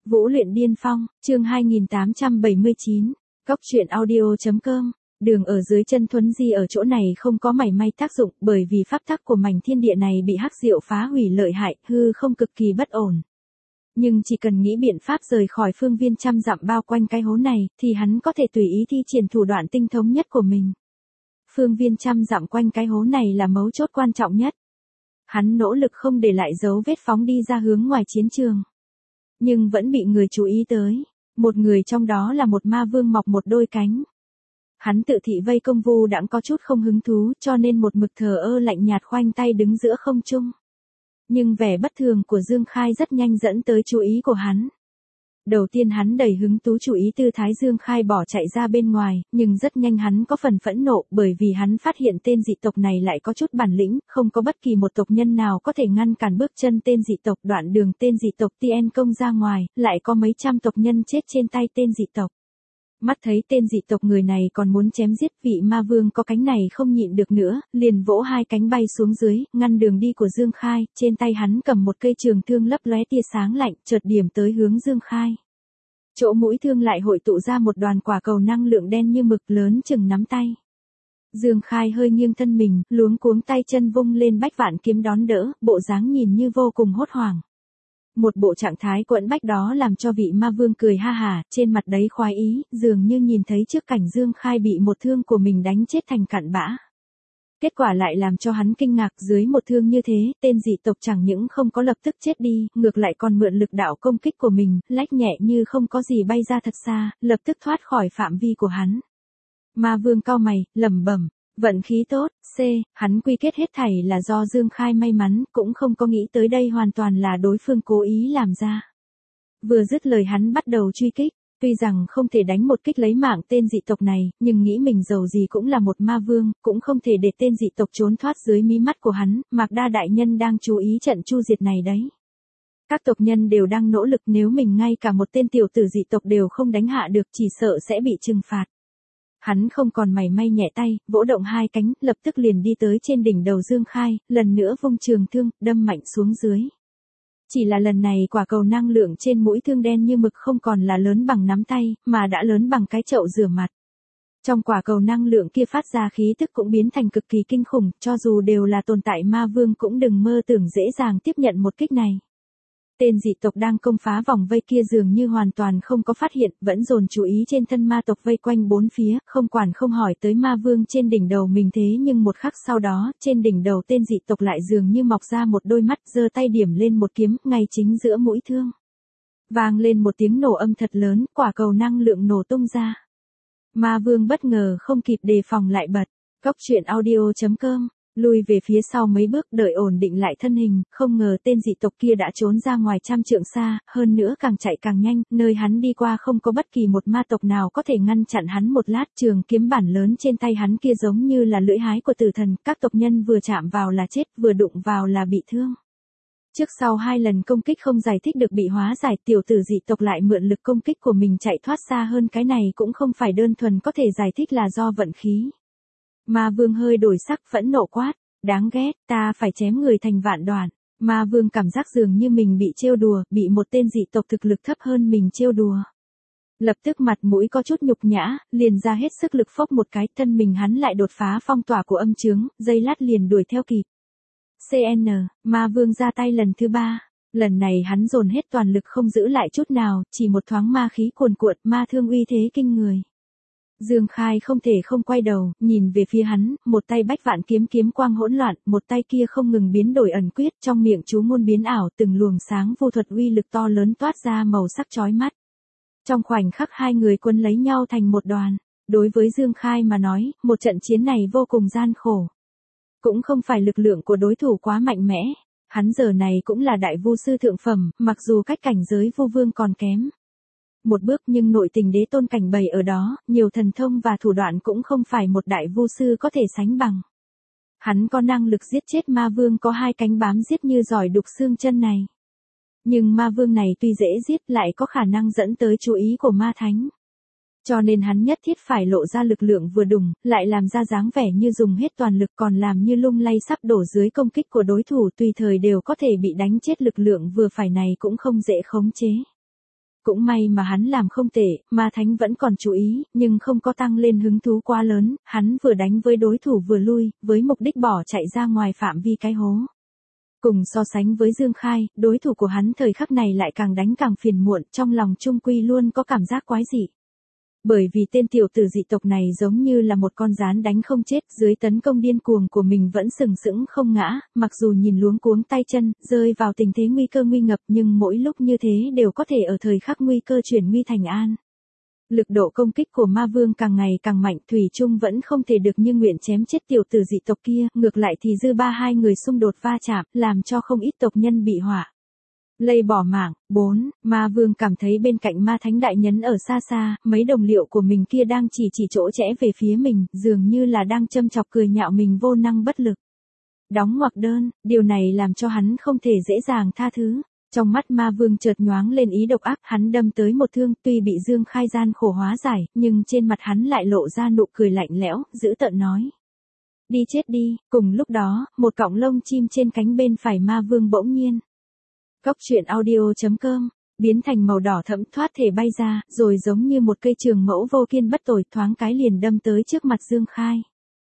Vũ luyện điên phong, chương 2879, Cóc truyện audio.com. Đường ở dưới chân Thuấn Di ở chỗ này không có mảy may tác dụng, bởi vì pháp tắc của mảnh thiên địa này bị hắc diệu phá hủy lợi hại, hư không cực kỳ bất ổn. Nhưng chỉ cần nghĩ biện pháp rời khỏi phương viên trăm dặm bao quanh cái hố này, thì hắn có thể tùy ý thi triển thủ đoạn tinh thống nhất của mình. Phương viên trăm dặm quanh cái hố này là mấu chốt quan trọng nhất. Hắn nỗ lực không để lại dấu vết phóng đi ra hướng ngoài chiến trường. Nhưng vẫn bị người chú ý tới. Một người trong đó là một ma vương mọc một đôi cánh. Hắn tự thị vây công Vu Đãng có chút không hứng thú, cho nên một mực thờ ơ lạnh nhạt khoanh tay đứng giữa không trung. Nhưng vẻ bất thường của Dương Khai rất nhanh dẫn tới chú ý của hắn. Đầu tiên hắn đầy hứng thú chú ý tư thái Dương Khai bỏ chạy ra bên ngoài, nhưng rất nhanh hắn có phần phẫn nộ, bởi vì hắn phát hiện tên dị tộc này lại có chút bản lĩnh, không có bất kỳ một tộc nhân nào có thể ngăn cản bước chân tên dị tộc. Đoạn đường tên dị tộc Tien công ra ngoài, lại có mấy trăm tộc nhân chết trên tay tên dị tộc. Mắt thấy tên dị tộc người này còn muốn chém giết, vị ma vương có cánh này không nhịn được nữa, liền vỗ hai cánh bay xuống dưới, ngăn đường đi của Dương Khai. Trên tay hắn cầm một cây trường thương lấp lóe tia sáng lạnh, chợt điểm tới hướng Dương Khai. Chỗ mũi thương lại hội tụ ra một đoàn quả cầu năng lượng đen như mực, lớn chừng nắm tay. Dương Khai hơi nghiêng thân mình, luống cuống tay chân vung lên bách vạn kiếm đón đỡ, bộ dáng nhìn như vô cùng hốt hoảng. Một bộ trạng thái quẫn bách đó làm cho vị ma vương cười ha hả, trên mặt đấy khoái ý, dường như nhìn thấy trước cảnh Dương Khai bị một thương của mình đánh chết thành cặn bã. Kết quả lại làm cho hắn kinh ngạc, dưới một thương như thế, tên dị tộc chẳng những không có lập tức chết đi, ngược lại còn mượn lực đạo công kích của mình, lách nhẹ như không có gì bay ra thật xa, lập tức thoát khỏi phạm vi của hắn. Ma vương cau mày, lẩm bẩm, vận khí tốt. Hắn quy kết hết thảy là do Dương Khai may mắn, cũng không có nghĩ tới đây hoàn toàn là đối phương cố ý làm ra. Vừa dứt lời hắn bắt đầu truy kích, tuy rằng không thể đánh một kích lấy mạng tên dị tộc này, nhưng nghĩ mình dầu gì cũng là một ma vương, cũng không thể để tên dị tộc trốn thoát dưới mí mắt của hắn. Mạc Đa đại nhân đang chú ý trận chu diệt này đấy. Các tộc nhân đều đang nỗ lực, nếu mình ngay cả một tên tiểu tử dị tộc đều không đánh hạ được, chỉ sợ sẽ bị trừng phạt. Hắn không còn mảy may nhẹ tay, vỗ động hai cánh, lập tức liền đi tới trên đỉnh đầu Dương Khai, lần nữa vung trường thương, đâm mạnh xuống dưới. Chỉ là lần này quả cầu năng lượng trên mũi thương đen như mực không còn là lớn bằng nắm tay, mà đã lớn bằng cái chậu rửa mặt. Trong quả cầu năng lượng kia phát ra khí tức cũng biến thành cực kỳ kinh khủng, cho dù đều là tồn tại ma vương cũng đừng mơ tưởng dễ dàng tiếp nhận một kích này. Tên dị tộc đang công phá vòng vây kia dường như hoàn toàn không có phát hiện, vẫn dồn chú ý trên thân ma tộc vây quanh bốn phía, không quản không hỏi tới ma vương trên đỉnh đầu mình. Thế nhưng một khắc sau đó, trên đỉnh đầu tên dị tộc lại dường như mọc ra một đôi mắt, giơ tay điểm lên một kiếm, ngay chính giữa mũi thương. Vang lên một tiếng nổ âm thật lớn, quả cầu năng lượng nổ tung ra. Ma vương bất ngờ không kịp đề phòng lại bật. Cóc truyện audio.com. Lùi về phía sau mấy bước, đợi ổn định lại thân hình, không ngờ tên dị tộc kia đã trốn ra ngoài trăm trượng xa, hơn nữa càng chạy càng nhanh, nơi hắn đi qua không có bất kỳ một ma tộc nào có thể ngăn chặn hắn một lát. Trường kiếm bản lớn trên tay hắn kia giống như là lưỡi hái của tử thần, các tộc nhân vừa chạm vào là chết, vừa đụng vào là bị thương. Trước sau hai lần công kích không giải thích được bị hóa giải, tiểu tử dị tộc lại mượn lực công kích của mình chạy thoát xa hơn, cái này cũng không phải đơn thuần có thể giải thích là do vận khí. Ma vương hơi đổi sắc, phẫn nộ quát, đáng ghét, ta phải chém người thành vạn đoạn. Ma vương cảm giác dường như mình bị trêu đùa, bị một tên dị tộc thực lực thấp hơn mình trêu đùa. Lập tức mặt mũi có chút nhục nhã, liền ra hết sức lực phốc một cái, thân mình hắn lại đột phá phong tỏa của âm chướng, giây lát liền đuổi theo kịp. Ma vương ra tay lần thứ ba. Lần này hắn dồn hết toàn lực không giữ lại chút nào, chỉ một thoáng ma khí cuồn cuộn, ma thương uy thế kinh người. Dương Khai không thể không quay đầu, nhìn về phía hắn, một tay bách vạn kiếm quang hỗn loạn, một tay kia không ngừng biến đổi ẩn quyết, trong miệng chú ngôn biến ảo, từng luồng sáng vô thuật uy lực to lớn toát ra màu sắc chói mắt. Trong khoảnh khắc hai người quấn lấy nhau thành một đoàn. Đối với Dương Khai mà nói, một trận chiến này vô cùng gian khổ. Cũng không phải lực lượng của đối thủ quá mạnh mẽ, hắn giờ này cũng là đại vu sư thượng phẩm, mặc dù cách cảnh giới vu vương còn kém một bước, nhưng nội tình đế tôn cảnh bày ở đó, nhiều thần thông và thủ đoạn cũng không phải một đại vu sư có thể sánh bằng. Hắn có năng lực giết chết ma vương có hai cánh bám giết như giỏi đục xương chân này. Nhưng ma vương này tuy dễ giết lại có khả năng dẫn tới chú ý của ma thánh. Cho nên hắn nhất thiết phải lộ ra lực lượng vừa đủ, lại làm ra dáng vẻ như dùng hết toàn lực, còn làm như lung lay sắp đổ dưới công kích của đối thủ, tùy thời đều có thể bị đánh chết. Lực lượng vừa phải này cũng không dễ khống chế. Cũng may mà hắn làm không tệ, Ma Thánh vẫn còn chú ý, nhưng không có tăng lên hứng thú quá lớn, hắn vừa đánh với đối thủ vừa lui, với mục đích bỏ chạy ra ngoài phạm vi cái hố. Cùng so sánh với Dương Khai, đối thủ của hắn thời khắc này lại càng đánh càng phiền muộn, trong lòng trung quy luôn có cảm giác quái dị. Bởi vì tên tiểu tử dị tộc này giống như là một con gián đánh không chết, dưới tấn công điên cuồng của mình vẫn sừng sững không ngã, mặc dù nhìn luống cuống tay chân, rơi vào tình thế nguy cơ nguy ngập nhưng mỗi lúc như thế đều có thể ở thời khắc nguy cơ chuyển nguy thành an. Lực độ công kích của ma vương càng ngày càng mạnh, thủy chung vẫn không thể được như nguyện chém chết tiểu tử dị tộc kia, ngược lại thì dư ba hai người xung đột va chạm, làm cho không ít tộc nhân bị họa. Lây bỏ mạng. 4. Ma vương cảm thấy bên cạnh Ma Thánh đại nhân ở xa xa, mấy đồng liệu của mình kia đang chỉ chỗ rẽ về phía mình, dường như là đang châm chọc cười nhạo mình vô năng bất lực. Đóng ngoặc đơn, điều này làm cho hắn không thể dễ dàng tha thứ. Trong mắt ma vương chợt nhoáng lên ý độc ác, hắn đâm tới một thương, tuy bị Dương Khai gian khổ hóa giải, nhưng trên mặt hắn lại lộ ra nụ cười lạnh lẽo, dữ tợn nói. Đi chết đi. Cùng lúc đó, một cọng lông chim trên cánh bên phải ma vương bỗng nhiên. Cóc truyện audio.com, biến thành màu đỏ thẫm thoát thể bay ra, rồi giống như một cây trường mẫu vô kiên bất tồi thoáng cái liền đâm tới trước mặt Dương Khai.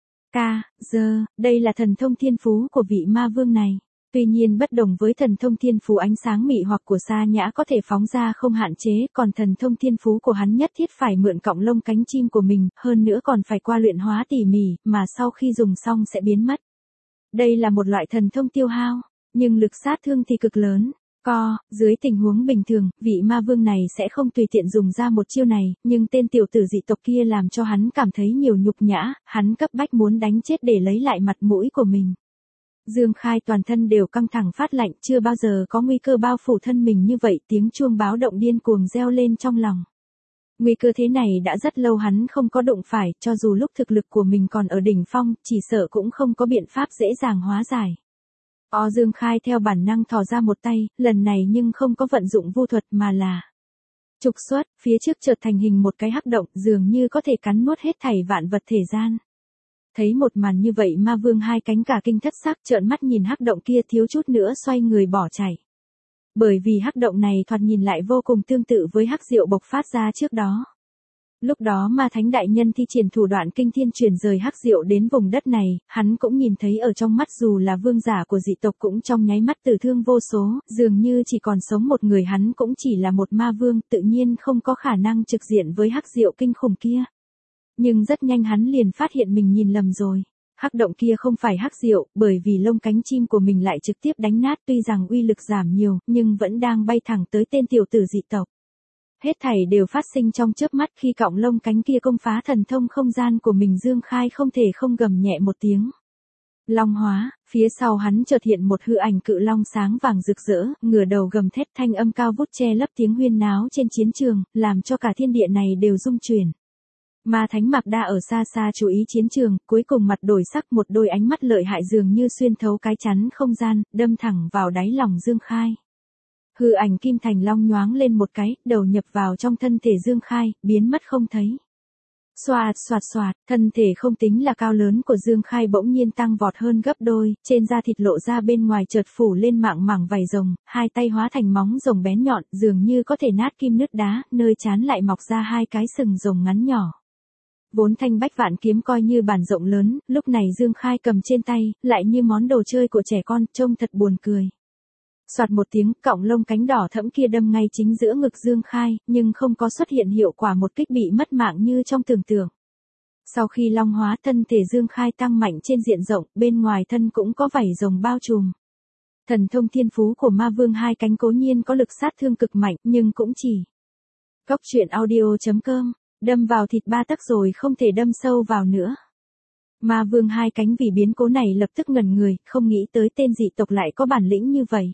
Đây là thần thông thiên phú của vị ma vương này. Tuy nhiên bất đồng với thần thông thiên phú ánh sáng mị hoặc của Sa Nhã có thể phóng ra không hạn chế, còn thần thông thiên phú của hắn nhất thiết phải mượn cọng lông cánh chim của mình, hơn nữa còn phải qua luyện hóa tỉ mỉ, mà sau khi dùng xong sẽ biến mất. Đây là một loại thần thông tiêu hao, nhưng lực sát thương thì cực lớn. Dưới tình huống bình thường, vị ma vương này sẽ không tùy tiện dùng ra một chiêu này, nhưng tên tiểu tử dị tộc kia làm cho hắn cảm thấy nhiều nhục nhã, hắn cấp bách muốn đánh chết để lấy lại mặt mũi của mình. Dương Khai toàn thân đều căng thẳng phát lạnh, chưa bao giờ có nguy cơ bao phủ thân mình như vậy, tiếng chuông báo động điên cuồng reo lên trong lòng. Nguy cơ thế này đã rất lâu hắn không có đụng phải, cho dù lúc thực lực của mình còn ở đỉnh phong, chỉ sợ cũng không có biện pháp dễ dàng hóa giải. Dương Khai theo bản năng thò ra một tay, lần này nhưng không có vận dụng vu thuật mà là trục xuất, phía trước chợt thành hình một cái hắc động, dường như có thể cắn nuốt hết thảy vạn vật thể gian. Thấy một màn như vậy ma vương hai cánh cả kinh thất sắc, trợn mắt nhìn hắc động kia thiếu chút nữa xoay người bỏ chạy. Bởi vì hắc động này thoạt nhìn lại vô cùng tương tự với hắc diệu bộc phát ra trước đó. Lúc đó Ma Thánh đại nhân thi triển thủ đoạn kinh thiên truyền rời hắc diệu đến vùng đất này, hắn cũng nhìn thấy ở trong mắt dù là vương giả của dị tộc cũng trong nháy mắt tử thương vô số, dường như chỉ còn sống một người, hắn cũng chỉ là một ma vương, tự nhiên không có khả năng trực diện với hắc diệu kinh khủng kia. Nhưng rất nhanh hắn liền phát hiện mình nhìn lầm rồi. Hắc động kia không phải hắc diệu, bởi vì lông cánh chim của mình lại trực tiếp đánh nát, tuy rằng uy lực giảm nhiều, nhưng vẫn đang bay thẳng tới tên tiểu tử dị tộc. Hết thảy đều phát sinh trong chớp mắt, khi cọng lông cánh kia công phá thần thông không gian của mình, Dương Khai không thể không gầm nhẹ một tiếng. Long hóa, phía sau hắn chợt hiện một hư ảnh cự long sáng vàng rực rỡ, ngửa đầu gầm thét, thanh âm cao vút che lấp tiếng huyên náo trên chiến trường, làm cho cả thiên địa này đều rung chuyển. Ma Thánh Mạc Đa ở xa xa chú ý chiến trường, cuối cùng mặt đổi sắc, một đôi ánh mắt lợi hại dường như xuyên thấu cái chắn không gian, đâm thẳng vào đáy lòng Dương Khai. Hư ảnh kim thành long nhoáng lên một cái, đầu nhập vào trong thân thể Dương Khai, biến mất không thấy. Xoạt, thân thể không tính là cao lớn của Dương Khai bỗng nhiên tăng vọt hơn gấp đôi, trên da thịt lộ ra bên ngoài chợt phủ lên mảng vảy rồng, hai tay hóa thành móng rồng bén nhọn, dường như có thể nát kim nứt đá, nơi trán lại mọc ra hai cái sừng rồng ngắn nhỏ. Vốn thanh bách vạn kiếm coi như bản rộng lớn, lúc này Dương Khai cầm trên tay, lại như món đồ chơi của trẻ con, trông thật buồn cười. Soạt một tiếng, cọng lông cánh đỏ thẫm kia đâm ngay chính giữa ngực Dương Khai, nhưng không có xuất hiện hiệu quả một kích bị mất mạng như trong tưởng tượng. Sau khi long hóa, thân thể Dương Khai tăng mạnh trên diện rộng, bên ngoài thân cũng có vảy rồng bao trùm. Thần thông thiên phú của ma vương hai cánh cố nhiên có lực sát thương cực mạnh, nhưng cũng chỉ. Cóc truyện audio.com, đâm vào thịt ba tấc rồi không thể đâm sâu vào nữa. Ma vương hai cánh vì biến cố này lập tức ngẩn người, không nghĩ tới tên dị tộc lại có bản lĩnh như vậy.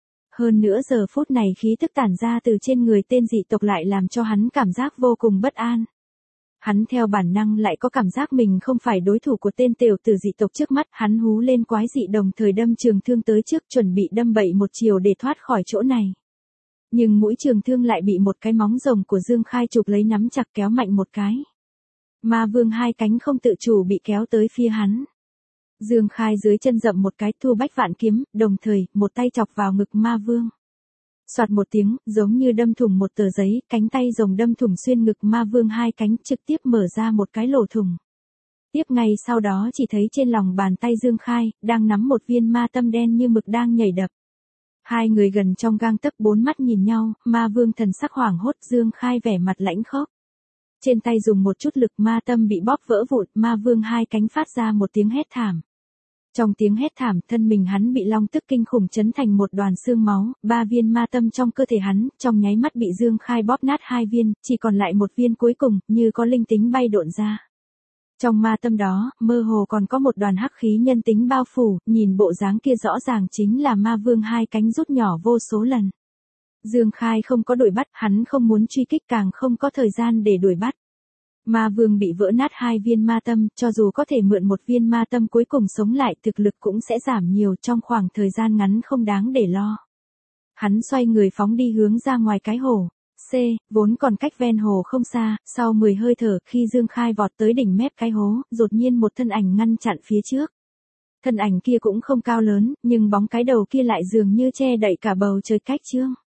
Hơn nữa giờ phút này khí tức tản ra từ trên người tên dị tộc lại làm cho hắn cảm giác vô cùng bất an. Hắn theo bản năng lại có cảm giác mình không phải đối thủ của tên tiểu tử dị tộc trước mắt, hắn hú lên quái dị đồng thời đâm trường thương tới trước, chuẩn bị đâm bậy một chiều để thoát khỏi chỗ này. Nhưng mũi trường thương lại bị một cái móng rồng của Dương Khai chụp lấy, nắm chặt kéo mạnh một cái. Ma vương hai cánh không tự chủ bị kéo tới phía hắn. Dương Khai dưới chân dậm một cái, thu bách vạn kiếm, đồng thời, một tay chọc vào ngực ma vương. Soạt một tiếng, giống như đâm thủng một tờ giấy, cánh tay rồng đâm thủng xuyên ngực ma vương hai cánh, trực tiếp mở ra một cái lỗ thủng. Tiếp ngay sau đó chỉ thấy trên lòng bàn tay Dương Khai, đang nắm một viên ma tâm đen như mực đang nhảy đập. Hai người gần trong gang tấc bốn mắt nhìn nhau, ma vương thần sắc hoảng hốt, Dương Khai vẻ mặt lãnh khốc. Trên tay dùng một chút lực ma tâm bị bóp vỡ vụn, ma vương hai cánh phát ra một tiếng hét thảm. Trong tiếng hét thảm, thân mình hắn bị long tức kinh khủng chấn thành một đoàn xương máu, 3 viên ma tâm trong cơ thể hắn, trong nháy mắt bị Dương Khai bóp nát 2 viên, chỉ còn lại một viên cuối cùng, như có linh tính bay độn ra. Trong ma tâm đó, mơ hồ còn có một đoàn hắc khí nhân tính bao phủ, nhìn bộ dáng kia rõ ràng chính là ma vương hai cánh rút nhỏ vô số lần. Dương Khai không có đuổi bắt, hắn không muốn truy kích càng không có thời gian để đuổi bắt. Ma vương bị vỡ nát 2 viên ma tâm, cho dù có thể mượn một viên ma tâm cuối cùng sống lại, thực lực cũng sẽ giảm nhiều trong khoảng thời gian ngắn không đáng để lo. Hắn xoay người phóng đi hướng ra ngoài cái hồ. Vốn còn cách ven hồ không xa, sau 10 hơi thở khi Dương Khai vọt tới đỉnh mép cái hố, đột nhiên một thân ảnh ngăn chặn phía trước. Thân ảnh kia cũng không cao lớn, nhưng bóng cái đầu kia lại dường như che đậy cả bầu trời cách trương.